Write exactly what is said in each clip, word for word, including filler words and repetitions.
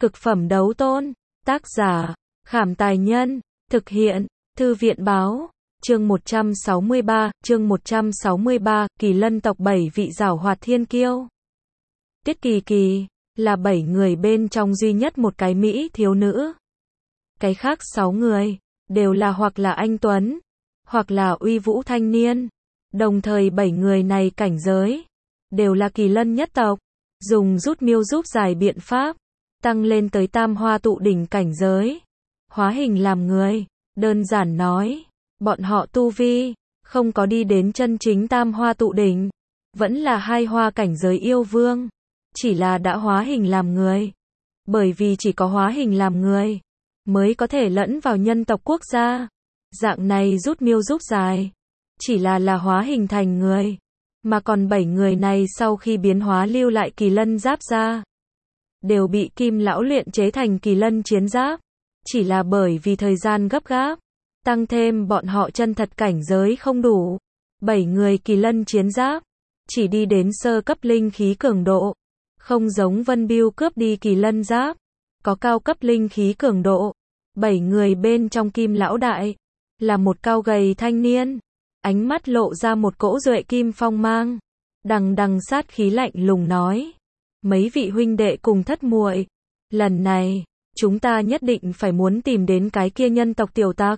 Cực phẩm đấu tôn. Tác giả, Khảm Tài Nhân. Thực hiện, Thư viện Báo. Chương một trăm sáu mươi ba, chương một trăm sáu mươi ba, Kỳ Lân tộc bảy vị giảo hoạt thiên kiêu. Tiết Kỳ Kỳ, là bảy người bên trong duy nhất một cái Mỹ thiếu nữ. Cái khác sáu người, đều là hoặc là anh Tuấn, hoặc là uy vũ thanh niên. Đồng thời bảy người này cảnh giới, đều là Kỳ Lân nhất tộc. Dùng rút miêu giúp giải biện pháp, tăng lên tới tam hoa tụ đỉnh cảnh giới. Hóa hình làm người, đơn giản nói, bọn họ tu vi, không có đi đến chân chính tam hoa tụ đỉnh, vẫn là hai hoa cảnh giới yêu vương, chỉ là đã hóa hình làm người. Bởi vì chỉ có hóa hình làm người, mới có thể lẫn vào nhân tộc quốc gia. Dạng này rút miêu giúp dài, chỉ là là hóa hình thành người. Mà còn bảy người này sau khi biến hóa lưu lại Kỳ Lân giáp ra, đều bị Kim lão luyện chế thành Kỳ Lân chiến giáp. Chỉ là bởi vì thời gian gấp gáp, tăng thêm bọn họ chân thật cảnh giới không đủ. Bảy người Kỳ Lân chiến giáp, chỉ đi đến sơ cấp linh khí cường độ. Không giống Vân Bưu cướp đi Kỳ Lân giáp, có cao cấp linh khí cường độ. Bảy người bên trong Kim lão đại, là một cao gầy thanh niên. Ánh mắt lộ ra một cỗ duệ kim phong mang, đằng đằng sát khí lạnh lùng nói: mấy vị huynh đệ cùng thất muội, lần này, chúng ta nhất định phải muốn tìm đến cái kia nhân tộc tiểu tặc.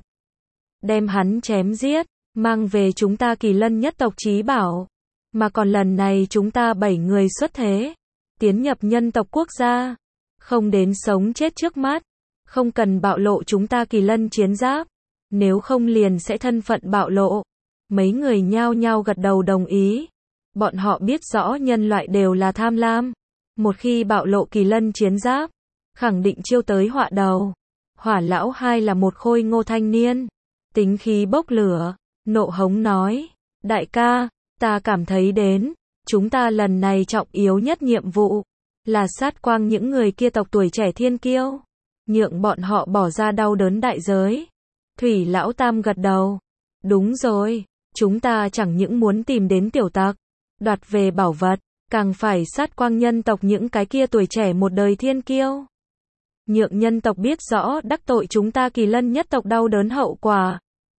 Đem hắn chém giết, mang về chúng ta Kỳ Lân nhất tộc chí bảo. Mà còn lần này chúng ta bảy người xuất thế, tiến nhập nhân tộc quốc gia. Không đến sống chết trước mắt, không cần bạo lộ chúng ta Kỳ Lân chiến giáp. Nếu không liền sẽ thân phận bạo lộ. Mấy người nhao nhao gật đầu đồng ý. Bọn họ biết rõ nhân loại đều là tham lam. Một khi bạo lộ Kỳ Lân chiến giáp, khẳng định chiêu tới họa đầu. Hỏa lão hai là một khôi ngô thanh niên, tính khí bốc lửa, nộ hống nói: đại ca, ta cảm thấy đến, chúng ta lần này trọng yếu nhất nhiệm vụ, là sát quang những người kia tộc tuổi trẻ thiên kiêu, nhượng bọn họ bỏ ra đau đớn đại giới. Thủy lão tam gật đầu: đúng rồi, chúng ta chẳng những muốn tìm đến tiểu tặc, đoạt về bảo vật, càng phải sát quang nhân tộc những cái kia tuổi trẻ một đời thiên kiêu. Nhượng nhân tộc biết rõ đắc tội chúng ta Kỳ Lân nhất tộc đau đớn hậu quả.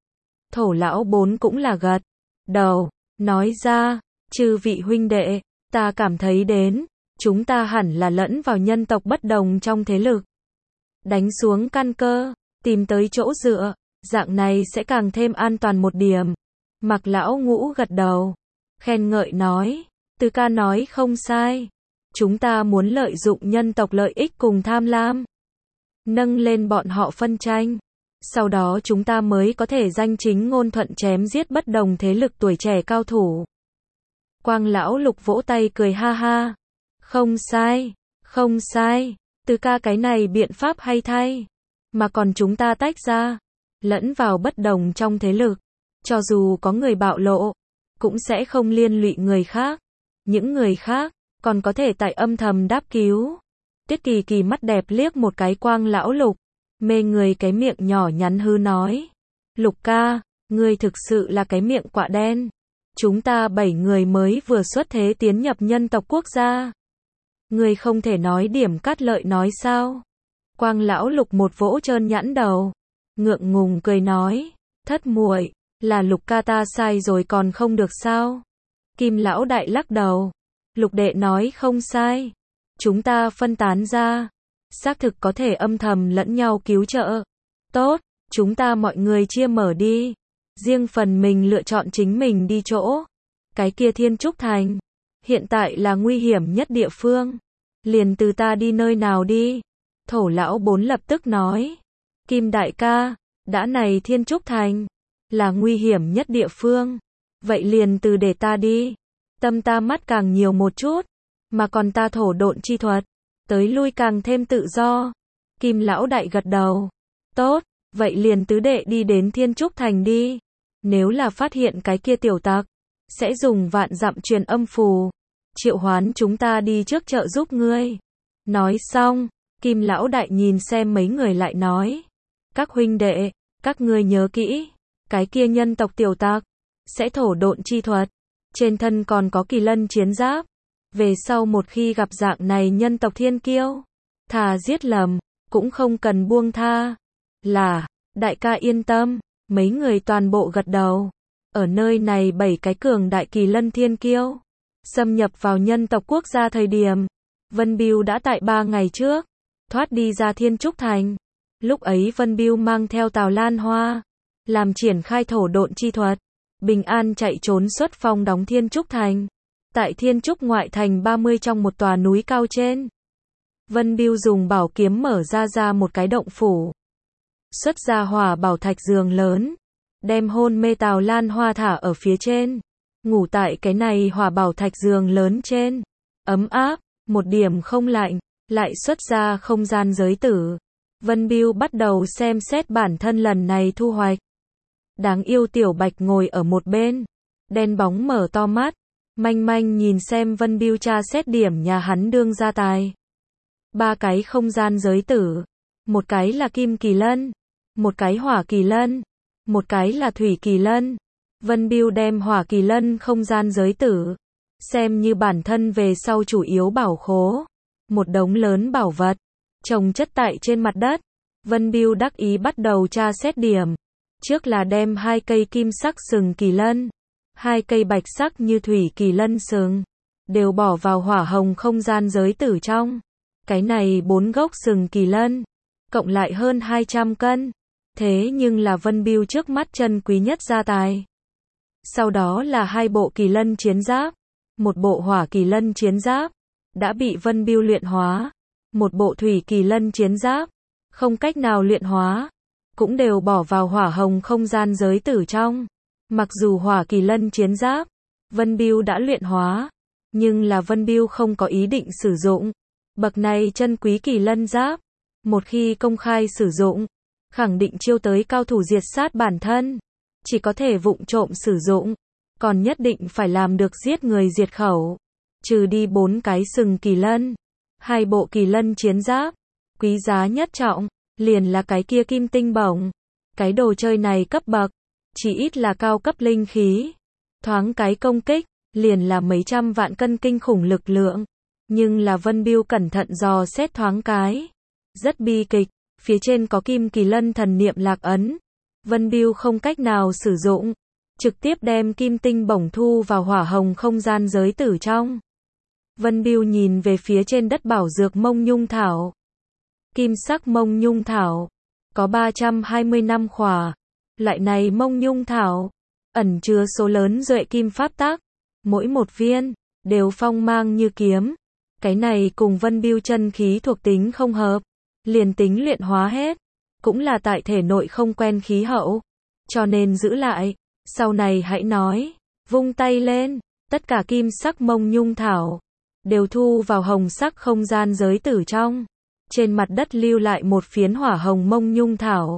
Thổ lão bốn cũng là gật đầu, nói ra: chư vị huynh đệ, ta cảm thấy đến, chúng ta hẳn là lẫn vào nhân tộc bất đồng trong thế lực. Đánh xuống căn cơ, tìm tới chỗ dựa, dạng này sẽ càng thêm an toàn một điểm. Mặc lão ngũ gật đầu, khen ngợi nói: Từ ca nói không sai. Chúng ta muốn lợi dụng nhân tộc lợi ích cùng tham lam, nâng lên bọn họ phân tranh. Sau đó chúng ta mới có thể danh chính ngôn thuận chém giết bất đồng thế lực tuổi trẻ cao thủ. Quang lão lục vỗ tay cười ha ha: không sai, không sai, Từ ca cái này biện pháp hay thay. Mà còn chúng ta tách ra, lẫn vào bất đồng trong thế lực, cho dù có người bạo lộ, cũng sẽ không liên lụy người khác. Những người khác, còn có thể tại âm thầm đáp cứu. Tiết Kỳ Kỳ mắt đẹp liếc một cái Quang lão lục, mê người cái miệng nhỏ nhắn hư nói: Lục ca, ngươi thực sự là cái miệng quạ đen. Chúng ta bảy người mới vừa xuất thế tiến nhập nhân tộc quốc gia, ngươi không thể nói điểm cát lợi nói sao? Quang lão lục một vỗ trơn nhẵn đầu, ngượng ngùng cười nói: thất muội, là Lục ca ta sai rồi còn không được sao? Kim lão đại lắc đầu: Lục đệ nói không sai. Chúng ta phân tán ra, xác thực có thể âm thầm lẫn nhau cứu trợ. Tốt, chúng ta mọi người chia mở đi, riêng phần mình lựa chọn chính mình đi chỗ. Cái kia Thiên Trúc Thành, hiện tại là nguy hiểm nhất địa phương. Liền từ ta đi nơi nào đi? Thổ lão bốn lập tức nói: Kim đại ca, đã này Thiên Trúc Thành là nguy hiểm nhất địa phương, vậy liền từ để ta đi. Tâm ta mắt càng nhiều một chút, mà còn ta thổ độn chi thuật, tới lui càng thêm tự do. Kim lão đại gật đầu: tốt, vậy liền tứ đệ đi đến Thiên Trúc Thành đi. Nếu là phát hiện cái kia tiểu tặc, sẽ dùng vạn dặm truyền âm phù, triệu hoán chúng ta đi trước trợ giúp ngươi. Nói xong, Kim lão đại nhìn xem mấy người lại nói: các huynh đệ, các ngươi nhớ kỹ, cái kia nhân tộc tiểu tặc sẽ thổ độn chi thuật, trên thân còn có Kỳ Lân chiến giáp. Về sau một khi gặp dạng này nhân tộc thiên kiêu, thà giết lầm, cũng không cần buông tha. Là, đại ca yên tâm, mấy người toàn bộ gật đầu. Ở nơi này bảy cái cường đại kỳ lân thiên kiêu xâm nhập vào nhân tộc quốc gia thời điểm, Vân Bưu đã tại ba ngày trước thoát đi ra Thiên Trúc Thành. Lúc ấy Vân Bưu mang theo Tào Lan Hoa, làm triển khai thổ độn chi thuật, bình an chạy trốn xuất phong đóng Thiên Trúc Thành. Tại Thiên Trúc ngoại thành ba mươi trong một tòa núi cao trên, Vân Bưu dùng bảo kiếm mở ra ra một cái động phủ, xuất ra hỏa bảo thạch giường lớn, đem hôn mê Tào Lan Hoa thả ở phía trên, ngủ tại cái này hỏa bảo thạch giường lớn trên, ấm áp, một điểm không lạnh, lại xuất ra không gian giới tử. Vân Bưu bắt đầu xem xét bản thân lần này thu hoạch. Đáng yêu Tiểu Bạch ngồi ở một bên, đen bóng mở to mắt, manh manh nhìn xem Vân Bưu tra xét điểm nhà hắn đương gia tài. Ba cái không gian giới tử, một cái là kim kỳ lân, một cái hỏa kỳ lân, một cái là thủy kỳ lân. Vân Bưu đem hỏa kỳ lân không gian giới tử xem như bản thân về sau chủ yếu bảo khố, một đống lớn bảo vật chồng chất tại trên mặt đất. Vân Bưu đắc ý bắt đầu tra xét điểm. Trước là đem hai cây kim sắc sừng kỳ lân, hai cây bạch sắc như thủy kỳ lân sừng, đều bỏ vào hỏa hồng không gian giới tử trong. Cái này bốn gốc sừng kỳ lân, cộng lại hơn hai trăm cân. Thế nhưng là Vân Bưu trước mắt chân quý nhất gia tài. Sau đó là hai bộ kỳ lân chiến giáp, một bộ hỏa kỳ lân chiến giáp, đã bị Vân Bưu luyện hóa. Một bộ thủy kỳ lân chiến giáp, không cách nào luyện hóa, cũng đều bỏ vào hỏa hồng không gian giới tử trong. Mặc dù hỏa kỳ lân chiến giáp, Vân Bưu đã luyện hóa, nhưng là Vân Bưu không có ý định sử dụng. Bậc này chân quý kỳ lân giáp, một khi công khai sử dụng, khẳng định chiêu tới cao thủ diệt sát bản thân. Chỉ có thể vụng trộm sử dụng, còn nhất định phải làm được giết người diệt khẩu. Trừ đi bốn cái sừng kỳ lân, hai bộ kỳ lân chiến giáp, quý giá nhất trọng, liền là cái kia kim tinh bổng. Cái đồ chơi này cấp bậc, chỉ ít là cao cấp linh khí. Thoáng cái công kích, liền là mấy trăm vạn cân kinh khủng lực lượng. Nhưng là Vân Bưu cẩn thận dò xét thoáng cái. Rất bi kịch, phía trên có kim kỳ lân thần niệm lạc ấn. Vân Bưu không cách nào sử dụng, trực tiếp đem kim tinh bổng thu vào hỏa hồng không gian giới tử trong. Vân Bưu nhìn về phía trên đất bảo dược mông nhung thảo. Kim sắc mông nhung thảo, có ba trăm hai mươi năm khỏa. Loại này mông nhung thảo, ẩn chứa số lớn duệ kim pháp tắc. Mỗi một viên, đều phong mang như kiếm. Cái này cùng Vân Bưu chân khí thuộc tính không hợp. Liền tính luyện hóa hết, cũng là tại thể nội không quen khí hậu. Cho nên giữ lại, sau này hãy nói. Vung tay lên, tất cả kim sắc mông nhung thảo đều thu vào hồng sắc không gian giới tử trong. Trên mặt đất lưu lại một phiến hỏa hồng mông nhung thảo.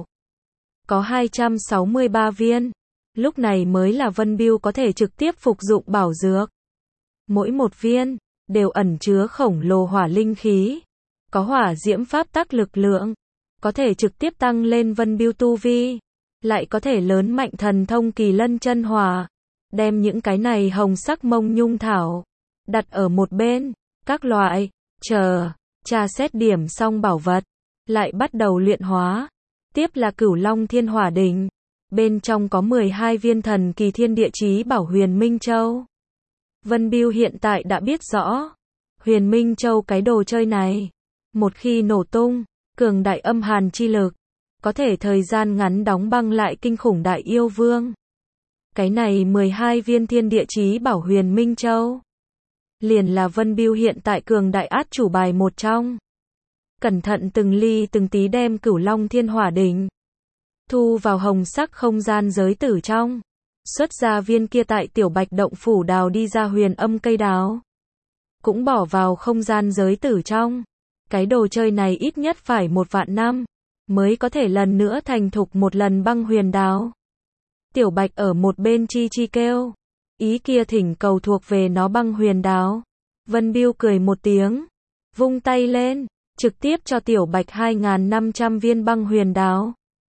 Có hai trăm sáu mươi ba viên. Lúc này mới là Vân Bưu có thể trực tiếp phục dụng bảo dược. Mỗi một viên, đều ẩn chứa khổng lồ hỏa linh khí. Có hỏa diễm pháp tắc lực lượng. Có thể trực tiếp tăng lên Vân Bưu tu vi. Lại có thể lớn mạnh thần thông kỳ lân chân hỏa. Đem những cái này hồng sắc mông nhung thảo đặt ở một bên, các loại, chờ, tra xét điểm xong bảo vật, lại bắt đầu luyện hóa. Tiếp là Cửu Long Thiên Hỏa Đỉnh, bên trong có mười hai viên thần kỳ thiên địa chí bảo Huyền Minh Châu. Vân Bưu hiện tại đã biết rõ, Huyền Minh Châu cái đồ chơi này, một khi nổ tung, cường đại âm hàn chi lực, có thể thời gian ngắn đóng băng lại kinh khủng đại yêu vương. Cái này mười hai viên thiên địa chí bảo Huyền Minh Châu, liền là Vân Bưu hiện tại cường đại át chủ bài một trong. Cẩn thận từng ly từng tí đem Cửu Long Thiên Hỏa Đỉnh thu vào hồng sắc không gian giới tử trong. Xuất ra viên kia tại Tiểu Bạch động phủ đào đi ra huyền âm cây đào, cũng bỏ vào không gian giới tử trong. Cái đồ chơi này ít nhất phải một vạn năm mới có thể lần nữa thành thục một lần băng huyền đào. Tiểu Bạch ở một bên chi chi kêu, ý kia thỉnh cầu thuộc về nó băng huyền đào. Vân Bưu cười một tiếng, vung tay lên, trực tiếp cho Tiểu Bạch hai nghìn năm trăm viên băng huyền đào.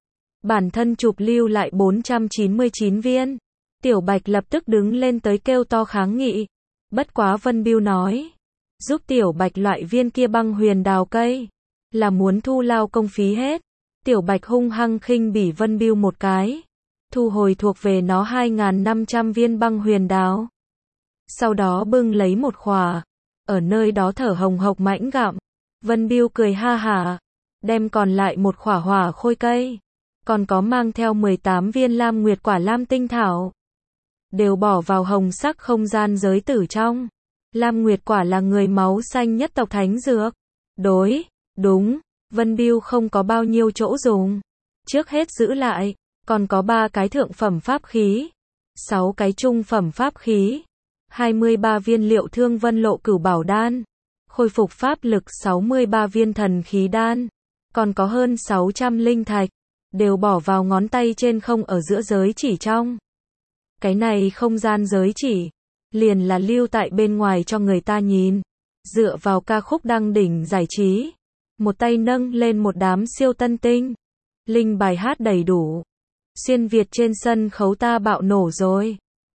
Bản thân chụp lưu lại bốn trăm chín mươi chín viên. Tiểu Bạch lập tức đứng lên tới kêu to kháng nghị. Bất quá Vân Bưu nói, giúp Tiểu Bạch loại viên kia băng huyền đào cây. là muốn thu lao công phí hết. Tiểu Bạch hung hăng khinh bỉ Vân Bưu một cái, thu hồi thuộc về nó hai nghìn năm trăm viên băng huyền đáo. Sau đó bưng lấy một khỏa, ở nơi đó thở hồng hộc mãnh gặm. Vân Bưu cười ha hả, đem còn lại một khỏa hỏa khôi cây, còn có mang theo mười tám viên lam nguyệt quả lam tinh thảo, đều bỏ vào hồng sắc không gian giới tử trong. Lam nguyệt quả là người máu xanh nhất tộc thánh dược. Đối, đúng, Vân Bưu không có bao nhiêu chỗ dùng. Trước hết giữ lại, còn có ba cái thượng phẩm pháp khí, sáu cái trung phẩm pháp khí, hai mươi ba viên liệu thương vân lộ cửu bảo đan, khôi phục pháp lực sáu mươi ba viên thần khí đan, còn có hơn sáu trăm linh thạch, đều bỏ vào ngón tay trên không ở giữa giới chỉ trong. Cái này không gian giới chỉ, liền là lưu tại bên ngoài cho người ta nhìn. Dựa vào ca khúc đăng đỉnh giải trí, một tay nâng lên một đám siêu tân tinh, linh bài hát đầy đủ. Xuyên Việt trên sân khấu ta bạo nổ rồi.